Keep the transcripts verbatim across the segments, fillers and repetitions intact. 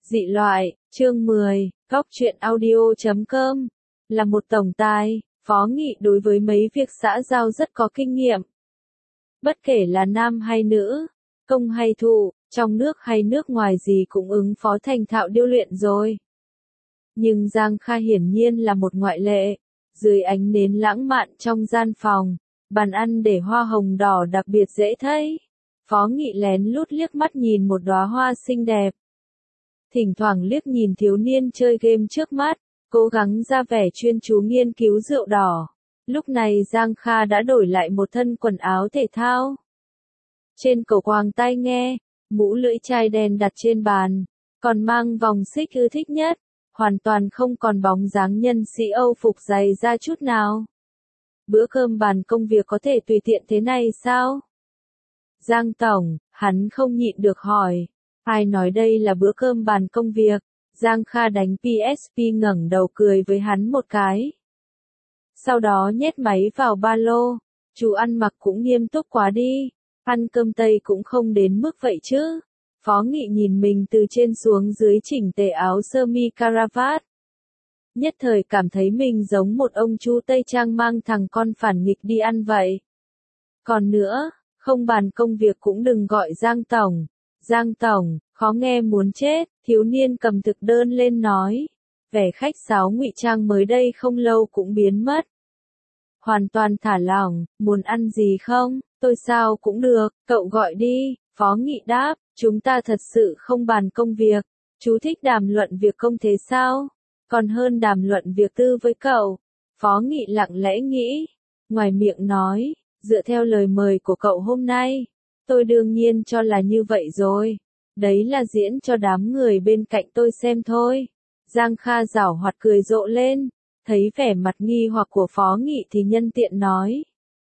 Dị loại, chương mười, góc truyện audio chấm com. Là một tổng tài, Phó Nghị đối với mấy việc xã giao rất có kinh nghiệm. Bất kể là nam hay nữ, công hay thụ, trong nước hay nước ngoài gì cũng ứng phó thành thạo điêu luyện rồi. Nhưng Giang Kha hiển nhiên là một ngoại lệ. Dưới ánh nến lãng mạn trong gian phòng, bàn ăn để hoa hồng đỏ đặc biệt dễ thấy. Phó Nghị lén lút liếc mắt nhìn một đóa hoa xinh đẹp. Thỉnh thoảng liếc nhìn thiếu niên chơi game trước mắt, cố gắng ra vẻ chuyên chú nghiên cứu rượu đỏ. Lúc này Giang Kha đã đổi lại một thân quần áo thể thao. Trên cổ quàng tai nghe, mũ lưỡi chai đen đặt trên bàn, còn mang vòng xích ưa thích nhất, hoàn toàn không còn bóng dáng nhân sĩ Âu phục dày ra chút nào. Bữa cơm bàn công việc có thể tùy tiện thế này sao? Giang Tổng, hắn không nhịn được hỏi. Ai nói đây là bữa cơm bàn công việc? Giang Kha đánh pê ét pê ngẩng đầu cười với hắn một cái. Sau đó nhét máy vào ba lô. Chú ăn mặc cũng nghiêm túc quá đi. Ăn cơm Tây cũng không đến mức vậy chứ. Phó Nghị nhìn mình từ trên xuống dưới chỉnh tề áo sơ mi caravat. Nhất thời cảm thấy mình giống một ông chú Tây Trang mang thằng con phản nghịch đi ăn vậy. Còn nữa, không bàn công việc cũng đừng gọi Giang Tổng. Giang Tổng, khó nghe muốn chết, thiếu niên cầm thực đơn lên nói. Vẻ khách sáo ngụy trang mới đây không lâu cũng biến mất. Hoàn toàn thả lỏng, muốn ăn gì không, tôi sao cũng được, cậu gọi đi, Phó Nghị đáp, chúng ta thật sự không bàn công việc, chú thích đàm luận việc công thế sao, còn hơn đàm luận việc tư với cậu. Phó Nghị lặng lẽ nghĩ, ngoài miệng nói, dựa theo lời mời của cậu hôm nay. Tôi đương nhiên cho là như vậy rồi. Đấy là diễn cho đám người bên cạnh tôi xem thôi. Giang Kha giảo hoạt cười rộ lên. Thấy vẻ mặt nghi hoặc của Phó Nghị thì nhân tiện nói.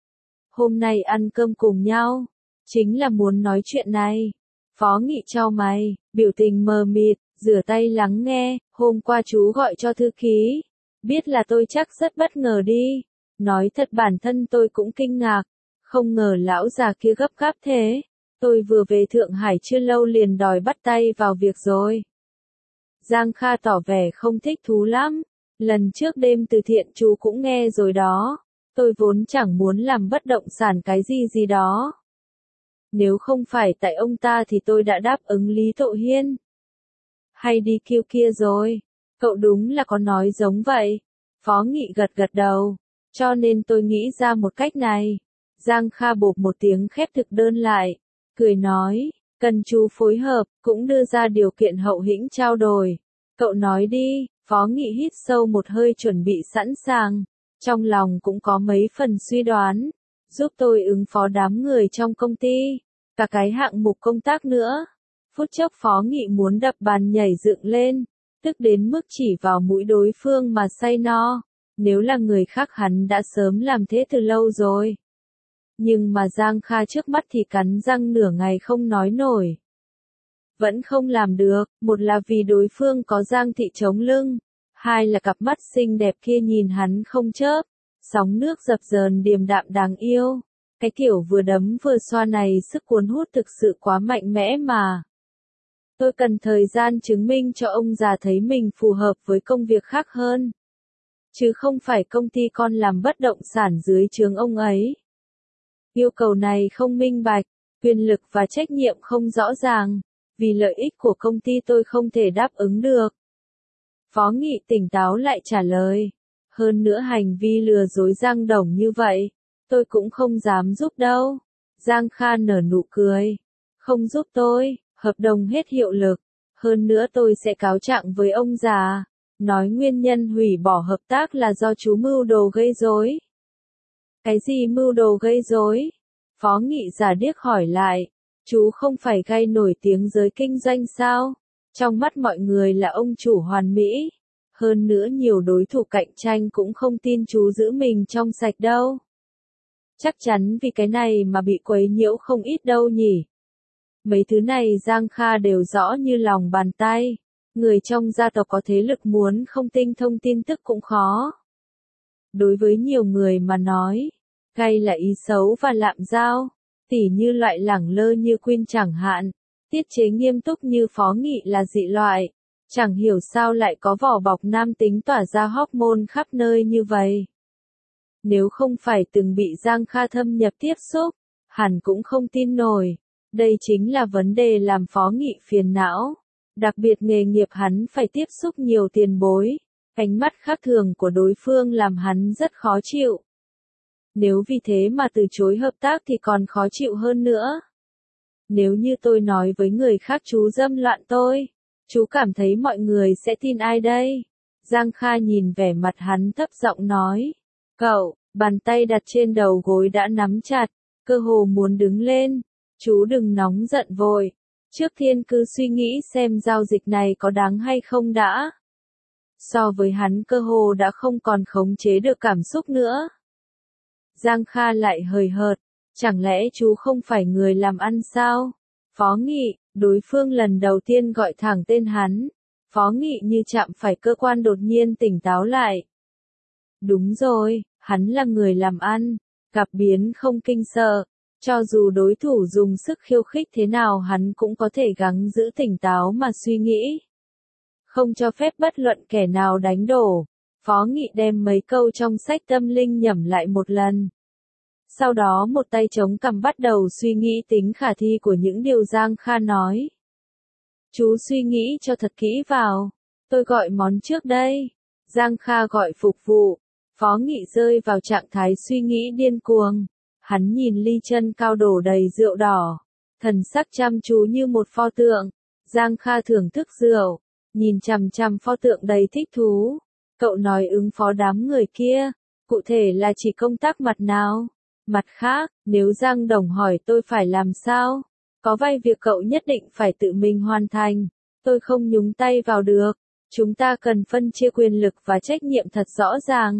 Hôm nay ăn cơm cùng nhau. Chính là muốn nói chuyện này. Phó Nghị chau mày, biểu tình mờ mịt, rửa tay lắng nghe. Hôm qua chú gọi cho thư ký. Biết là tôi chắc rất bất ngờ đi. Nói thật bản thân tôi cũng kinh ngạc. Không ngờ lão già kia gấp gáp thế. Tôi vừa về Thượng Hải chưa lâu liền đòi bắt tay vào việc rồi. Giang Kha tỏ vẻ không thích thú lắm. Lần trước đêm từ thiện chú cũng nghe rồi đó. Tôi vốn chẳng muốn làm bất động sản cái gì gì đó. Nếu không phải tại ông ta thì tôi đã đáp ứng Lý Tộ Hiên. Hay đi kêu kia rồi. Cậu đúng là có nói giống vậy. Phó Nghị gật gật đầu. Cho nên tôi nghĩ ra một cách này. Giang Kha bộp một tiếng khép thực đơn lại, cười nói, cần chú phối hợp, cũng đưa ra điều kiện hậu hĩnh trao đổi. Cậu nói đi, Phó Nghị hít sâu một hơi chuẩn bị sẵn sàng, trong lòng cũng có mấy phần suy đoán, giúp tôi ứng phó đám người trong công ty, cả cái hạng mục công tác nữa. Phút chốc Phó Nghị muốn đập bàn nhảy dựng lên, tức đến mức chỉ vào mũi đối phương mà say no, nếu là người khác hắn đã sớm làm thế từ lâu rồi. Nhưng mà Giang Kha trước mắt thì cắn răng nửa ngày không nói nổi. Vẫn không làm được, một là vì đối phương có Giang Thị chống lưng, hai là cặp mắt xinh đẹp kia nhìn hắn không chớp, sóng nước dập dờn điềm đạm đáng yêu. Cái kiểu vừa đấm vừa xoa này sức cuốn hút thực sự quá mạnh mẽ mà. Tôi cần thời gian chứng minh cho ông già thấy mình phù hợp với công việc khác hơn. Chứ không phải công ty con làm bất động sản dưới trướng ông ấy. Yêu cầu này không minh bạch, quyền lực và trách nhiệm không rõ ràng, vì lợi ích của công ty tôi không thể đáp ứng được. Phó Nghị tỉnh táo lại trả lời, hơn nữa hành vi lừa dối Giang Đồng như vậy, tôi cũng không dám giúp đâu. Giang Kha nở nụ cười, không giúp tôi, hợp đồng hết hiệu lực, hơn nữa tôi sẽ cáo trạng với ông già, nói nguyên nhân hủy bỏ hợp tác là do chú mưu đồ gây rối. Cái gì mưu đồ gây rối? Phó Nghị giả điếc hỏi lại, chú không phải gây nổi tiếng giới kinh doanh sao? Trong mắt mọi người là ông chủ hoàn mỹ. Hơn nữa nhiều đối thủ cạnh tranh cũng không tin chú giữ mình trong sạch đâu. Chắc chắn vì cái này mà bị quấy nhiễu không ít đâu nhỉ. Mấy thứ này Giang Kha đều rõ như lòng bàn tay. Người trong gia tộc có thế lực muốn không tinh thông tin tức cũng khó. Đối với nhiều người mà nói, gay là ý xấu và lạm giao, tỉ như loại lẳng lơ như Quyên chẳng hạn, tiết chế nghiêm túc như Phó Nghị là dị loại, Chẳng hiểu sao lại có vỏ bọc nam tính tỏa ra hormone khắp nơi như vậy. Nếu không phải từng bị Giang Kha thâm nhập tiếp xúc, hẳn cũng không tin nổi. Đây chính là vấn đề làm Phó Nghị phiền não. Đặc biệt nghề nghiệp hắn phải tiếp xúc nhiều tiền bối. Ánh mắt khác thường của đối phương làm hắn rất khó chịu. Nếu vì thế mà từ chối hợp tác thì còn khó chịu hơn nữa. Nếu như tôi nói với người khác chú dâm loạn tôi, chú cảm thấy mọi người sẽ tin ai đây? Giang Kha nhìn vẻ mặt hắn thấp giọng nói. Cậu, bàn tay đặt trên đầu gối đã nắm chặt, cơ hồ muốn đứng lên. Chú đừng nóng giận vội. Trước tiên cứ suy nghĩ xem giao dịch này có đáng hay không đã. So với hắn cơ hồ đã không còn khống chế được cảm xúc nữa. Giang Kha lại hời hợt. Chẳng lẽ chú không phải người làm ăn sao? Phó Nghị, đối phương lần đầu tiên gọi thẳng tên hắn. Phó Nghị như chạm phải cơ quan đột nhiên tỉnh táo lại. Đúng rồi, hắn là người làm ăn, gặp biến không kinh sợ. Cho dù đối thủ dùng sức khiêu khích thế nào hắn cũng có thể gắng giữ tỉnh táo mà suy nghĩ. Không cho phép bất luận kẻ nào đánh đổ. Phó Nghị đem mấy câu trong sách tâm linh nhẩm lại một lần. Sau đó một tay chống cằm bắt đầu suy nghĩ tính khả thi của những điều Giang Kha nói. Chú suy nghĩ cho thật kỹ vào. Tôi gọi món trước đây. Giang Kha gọi phục vụ. Phó Nghị rơi vào trạng thái suy nghĩ điên cuồng. Hắn nhìn ly chân cao đổ đầy rượu đỏ. Thần sắc chăm chú như một pho tượng. Giang Kha thưởng thức rượu. Nhìn chằm chằm pho tượng đầy thích thú. Cậu nói ứng phó đám người kia. Cụ thể là chỉ công tác mặt nào? Mặt khác, nếu Giang Đồng hỏi tôi phải làm sao? Có vài việc cậu nhất định phải tự mình hoàn thành. Tôi không nhúng tay vào được. Chúng ta cần phân chia quyền lực và trách nhiệm thật rõ ràng.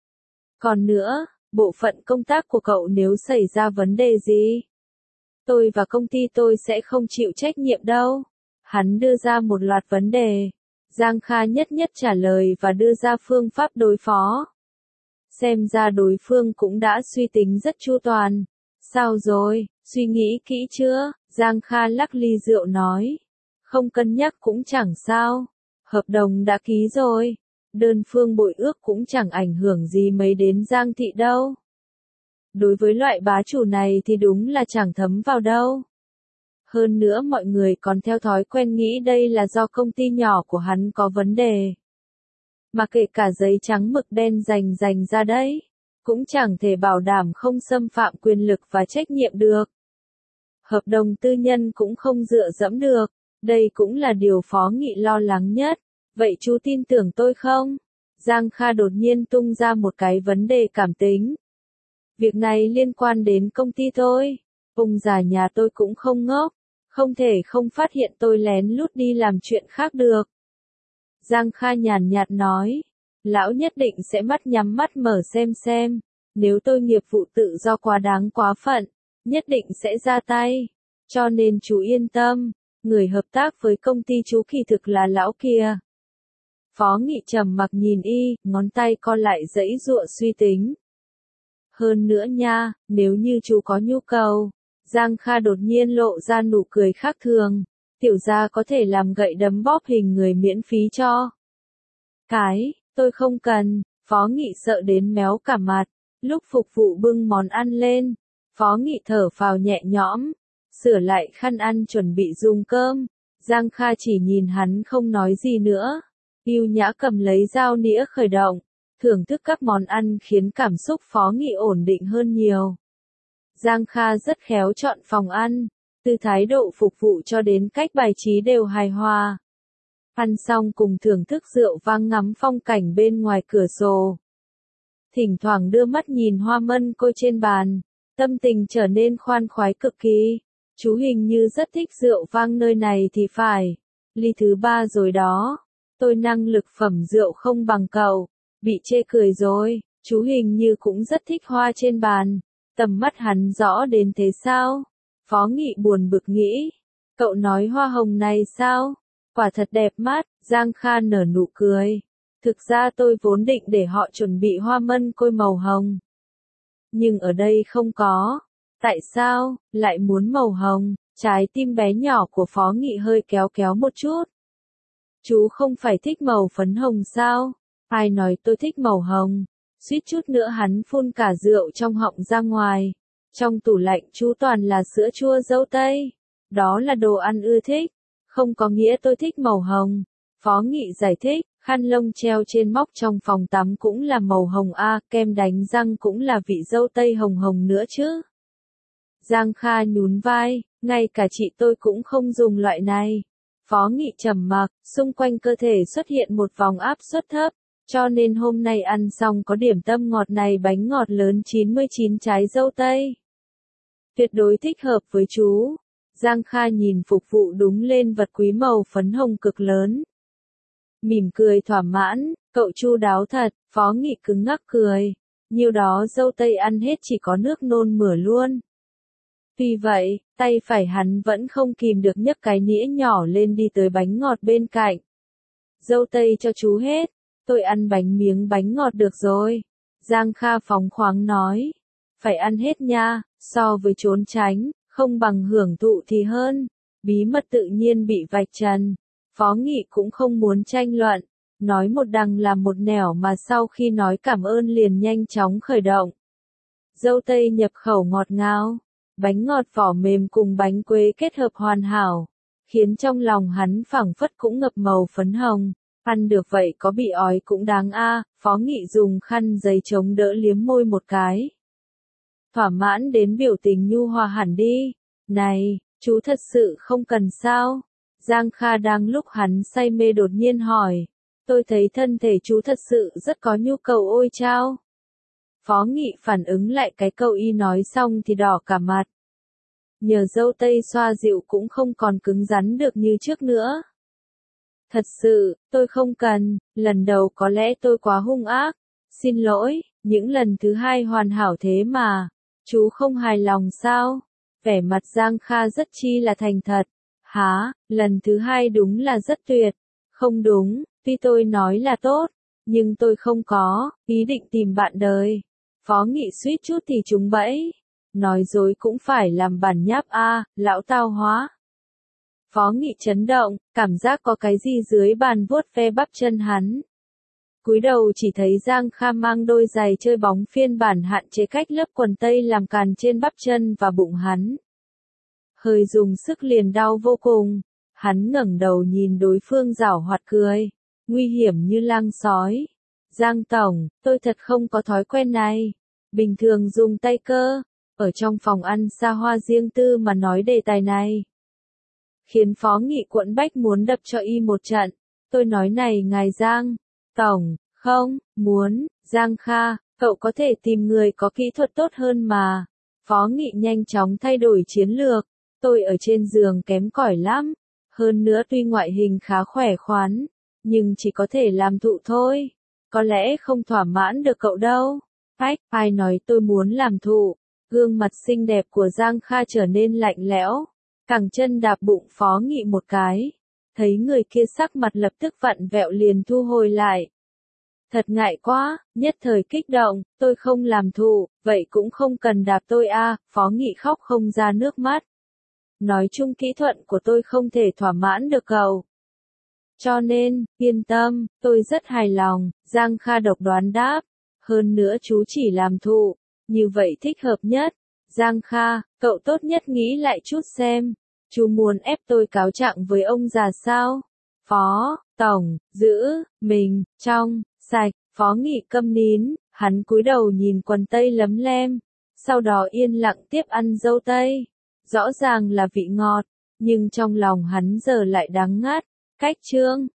Còn nữa, bộ phận công tác của cậu nếu xảy ra vấn đề gì? Tôi và công ty tôi sẽ không chịu trách nhiệm đâu. Hắn đưa ra một loạt vấn đề. Giang Kha nhất nhất trả lời và đưa ra phương pháp đối phó. Xem ra đối phương cũng đã suy tính rất chu toàn. Sao rồi, suy nghĩ kỹ chưa? Giang Kha lắc ly rượu nói. Không cân nhắc cũng chẳng sao. Hợp đồng đã ký rồi. Đơn phương bội ước cũng chẳng ảnh hưởng gì mấy đến Giang thị đâu. Đối với loại bá chủ này thì đúng là chẳng thấm vào đâu. Hơn nữa mọi người còn theo thói quen nghĩ đây là do công ty nhỏ của hắn có vấn đề. Mà kể cả giấy trắng mực đen dành dành ra đấy, cũng chẳng thể bảo đảm không xâm phạm quyền lực và trách nhiệm được. Hợp đồng tư nhân cũng không dựa dẫm được, đây cũng là điều Phó Nghị lo lắng nhất. Vậy chú tin tưởng tôi không? Giang Kha đột nhiên tung ra một cái vấn đề cảm tính. Việc này liên quan đến công ty tôi. Ông già nhà tôi cũng không ngốc. Không thể không phát hiện tôi lén lút đi làm chuyện khác được. Giang Kha nhàn nhạt nói. Lão nhất định sẽ mắt nhắm mắt mở xem xem. Nếu tôi nghiệp vụ tự do quá đáng quá phận, nhất định sẽ ra tay. Cho nên chú yên tâm. Người hợp tác với công ty chú kỳ thực là lão kia. Phó Nghị trầm mặc nhìn y, ngón tay co lại giãy giụa suy tính. Hơn nữa nha, nếu như chú có nhu cầu, Giang Kha đột nhiên lộ ra nụ cười khác thường, tiểu gia có thể làm gậy đấm bóp hình người miễn phí cho. Cái, tôi không cần, Phó Nghị sợ đến méo cả mặt, lúc phục vụ bưng món ăn lên, Phó Nghị thở phào nhẹ nhõm, sửa lại khăn ăn chuẩn bị dùng cơm, Giang Kha chỉ nhìn hắn không nói gì nữa. Yêu nhã cầm lấy dao nĩa khởi động, thưởng thức các món ăn khiến cảm xúc Phó Nghị ổn định hơn nhiều. Giang Kha rất khéo chọn phòng ăn, từ thái độ phục vụ cho đến cách bài trí đều hài hòa. Ăn xong cùng thưởng thức rượu vang ngắm phong cảnh bên ngoài cửa sổ. Thỉnh thoảng đưa mắt nhìn hoa mân côi trên bàn, tâm tình trở nên khoan khoái cực kỳ. Chú hình như rất thích rượu vang nơi này thì phải. Ly thứ ba rồi đó. Tôi năng lực phẩm rượu không bằng cậu. Bị chê cười rồi, chú hình như cũng rất thích hoa trên bàn. Tầm mắt hắn rõ đến thế sao? Phó Nghị buồn bực nghĩ. Cậu nói hoa hồng này sao? Quả thật đẹp mắt, Giang Kha nở nụ cười. Thực ra tôi vốn định để họ chuẩn bị hoa mân côi màu hồng. Nhưng ở đây không có. Tại sao, lại muốn màu hồng? Trái tim bé nhỏ của Phó Nghị hơi kéo kéo một chút. Chú không phải thích màu phấn hồng sao? Ai nói tôi thích màu hồng? Suýt chút nữa hắn phun cả rượu trong họng ra ngoài. Trong tủ lạnh chú toàn là sữa chua dâu tây. Đó là đồ ăn ưa thích. Không có nghĩa tôi thích màu hồng. Phó Nghị giải thích, khăn lông treo trên móc trong phòng tắm cũng là màu hồng a, kem đánh răng cũng là vị dâu tây hồng hồng nữa chứ. Giang Kha nhún vai, ngay cả chị tôi cũng không dùng loại này. Phó Nghị trầm mặc, xung quanh cơ thể xuất hiện một vòng áp suất thấp, cho nên hôm nay ăn xong có điểm tâm ngọt này bánh ngọt lớn chín mươi chín trái dâu tây. Tuyệt đối thích hợp với chú. Giang Kha nhìn phục vụ đúng lên vật quý màu phấn hồng cực lớn. Mỉm cười thỏa mãn, cậu chu đáo thật, Phó Nghị cứng ngắc cười. Nhiều đó dâu tây ăn hết chỉ có nước nôn mửa luôn. Tuy vậy, tay phải hắn vẫn không kìm được nhấc cái nĩa nhỏ lên đi tới bánh ngọt bên cạnh. Dâu tây cho chú hết, tôi ăn bánh miếng bánh ngọt được rồi. Giang Kha phóng khoáng nói. Phải ăn hết nha, so với trốn tránh, không bằng hưởng thụ thì hơn. Bí mật tự nhiên bị vạch trần. Phó Nghị cũng không muốn tranh luận. Nói một đằng làm một nẻo mà sau khi nói cảm ơn liền nhanh chóng khởi động. Dâu tây nhập khẩu ngọt ngào. Bánh ngọt vỏ mềm cùng bánh quế kết hợp hoàn hảo, khiến trong lòng hắn phảng phất cũng ngập màu phấn hồng. Ăn được vậy có bị ói cũng đáng a. Phó Nghị dùng khăn giấy chống đỡ liếm môi một cái. Thỏa mãn đến biểu tình nhu hòa hẳn đi. Này, chú thật sự không cần sao? Giang Kha đang lúc hắn say mê đột nhiên hỏi. Tôi thấy thân thể chú thật sự rất có nhu cầu ôi chao. Phó Nghị phản ứng lại cái câu y nói xong thì đỏ cả mặt. Nhờ dâu tây xoa dịu cũng không còn cứng rắn được như trước nữa. Thật sự, tôi không cần, lần đầu có lẽ tôi quá hung ác. Xin lỗi, những lần thứ hai hoàn hảo thế mà. Chú không hài lòng sao? Vẻ mặt Giang Kha rất chi là thành thật. Hả, lần thứ hai đúng là rất tuyệt. Không đúng, tuy tôi nói là tốt, nhưng tôi không có ý định tìm bạn đời. Phó Nghị suýt chút thì trúng bẫy. Nói dối cũng phải làm bản nháp a, lão tao hóa. Phó Nghị chấn động, cảm giác có cái gì dưới bàn vuốt ve bắp chân hắn. Cúi đầu chỉ thấy Giang Kha mang đôi giày chơi bóng phiên bản hạn chế cách lớp quần tây làm càn trên bắp chân và bụng hắn. Hơi dùng sức liền đau vô cùng. Hắn ngẩng đầu nhìn đối phương giảo hoạt cười. Nguy hiểm như lang sói. Giang Tổng, tôi thật không có thói quen này. Bình thường dùng tay cơ. Ở trong phòng ăn xa hoa riêng tư mà nói đề tài này. Khiến Phó Nghị quẫn bách muốn đập cho y một trận. Tôi nói này ngài Giang Tổng, không, muốn, Giang Kha, cậu có thể tìm người có kỹ thuật tốt hơn mà. Phó Nghị nhanh chóng thay đổi chiến lược. Tôi ở trên giường kém cỏi lắm. Hơn nữa tuy ngoại hình khá khỏe khoắn, nhưng chỉ có thể làm thụ thôi. Có lẽ không thỏa mãn được cậu đâu. Ách, ai nói tôi muốn làm thụ. Gương mặt xinh đẹp của Giang Kha trở nên lạnh lẽo. Cẳng chân đạp bụng Phó Nghị một cái. Thấy người kia sắc mặt lập tức vặn vẹo liền thu hồi lại. Thật ngại quá, nhất thời kích động, tôi không làm thụ, vậy cũng không cần đạp tôi a. Phó Nghị khóc không ra nước mắt. Nói chung kỹ thuật của tôi không thể thỏa mãn được cậu. Cho nên, yên tâm, tôi rất hài lòng, Giang Kha độc đoán đáp. Hơn nữa chú chỉ làm thụ, như vậy thích hợp nhất. Giang Kha, cậu tốt nhất nghĩ lại chút xem. Chú muốn ép tôi cáo trạng với ông già sao? Phó Tổng, giữ mình trong sạch. Phó Nghị câm nín, hắn cúi đầu nhìn quần tây lấm lem. Sau đó yên lặng tiếp ăn dâu tây. Rõ ràng là vị ngọt, nhưng trong lòng hắn giờ lại đắng ngắt. Cách chương